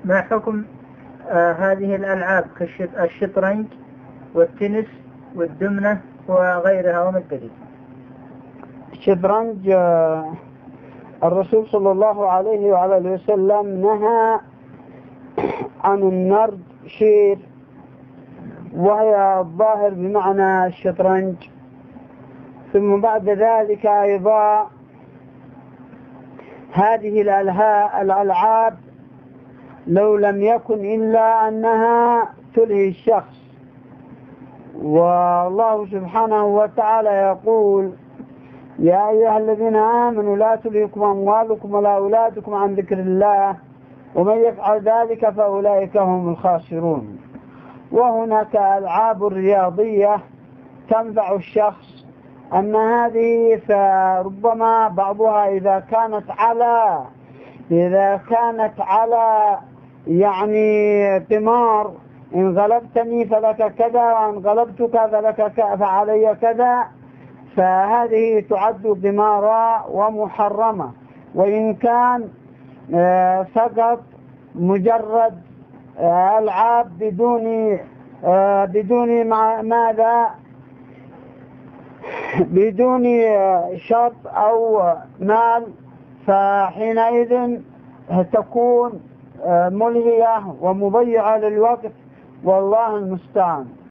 ما حكم هذه الألعاب كالشطرنج والتنس والدمنة وغيرها وما الدليل؟ الشطرنج الرسول صلى الله عليه وعلى وسلم نهى عن النرد شير، وهي الظاهر بمعنى الشطرنج. ثم بعد ذلك أيضا هذه الألعاب لو لم يكن إلا أنها تلهي الشخص، والله سبحانه وتعالى يقول: يا أيها الذين آمنوا لا تلهكم أموالكم ولا أولادكم عن ذكر الله ومن يفعل ذلك فأولئك هم الخاسرون. وهناك ألعاب رياضية تنفع الشخص، أن هذه فربما بعضها إذا كانت على يعني قمار: إن غلبتني فلك كذا، وإن غلبتك فعلي كذا، فهذه تعد قمارا ومحرمة. وإن كان فقط مجرد ألعاب بدون شرط أو مال، فحينئذ تكون ملهية ومضيعة للوقت، والله المستعان.